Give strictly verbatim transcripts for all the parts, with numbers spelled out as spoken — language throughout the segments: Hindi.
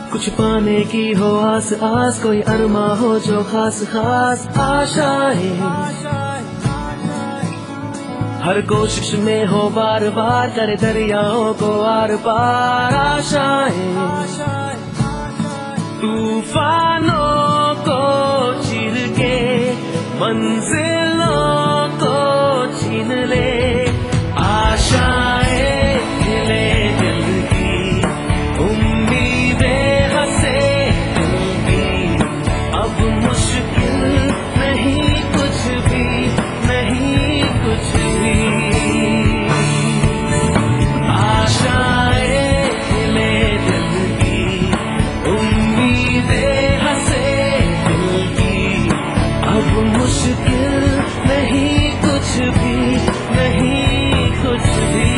कुछ पाने की हो आस आस, कोई अरमा हो जो खास खास आशाएं, हर कोशिश में हो बार बार करे दरियाओं को आर पार आशाएं, तूफानों को चीर के मंजिलों को छीन ले आशाएं, खिले दिल की उम्मीदें हंसे दिल की, अब मुश्किल नहीं कुछ भी, नहीं कुछ भी, आशाएं खिले दिल की उम्मीदें हंसे दिल की, अब मुश्किल नहीं कुछ भी, नहीं कुछ भी।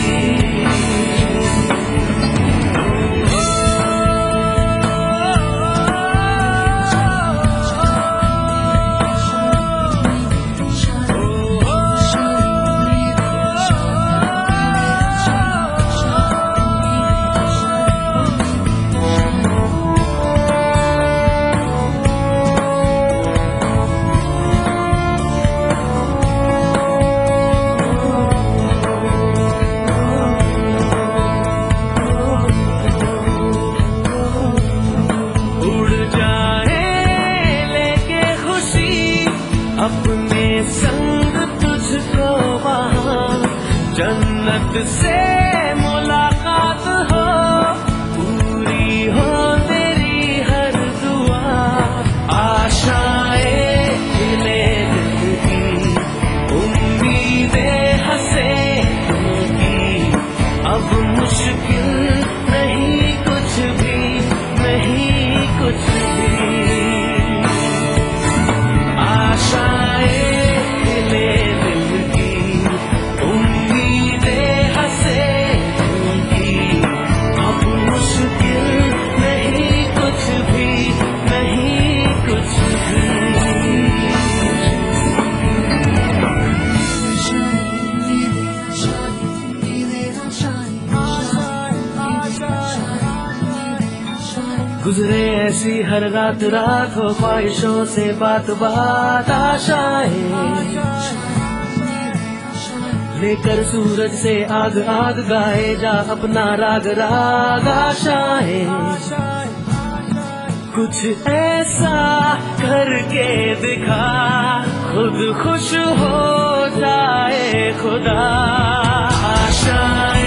अपने संग तुझको वहाँ जन्नत से मुलाकात हो, पूरी हो तेरी हर दुआ, आशाएं खिले दिल की उम्मीदें हंसे दिल की, अब मुश्किल नहीं कुछ भी, नहीं कुछ भी, आशाएं खिले दिल की उम्मीदें हंसे दिल की, अब मुश्किल नहीं कुछ भी, नहीं कुछ भी। गुजरे ऐसी हर रात रात हो ख्वाहिशों से बात बात आशाएं, लेकर सूरज से आग आग गाए जा अपना राग राग आशाएं, कुछ ऐसा करके दिखा खुद खुश हो जाए खुदा, आशाएं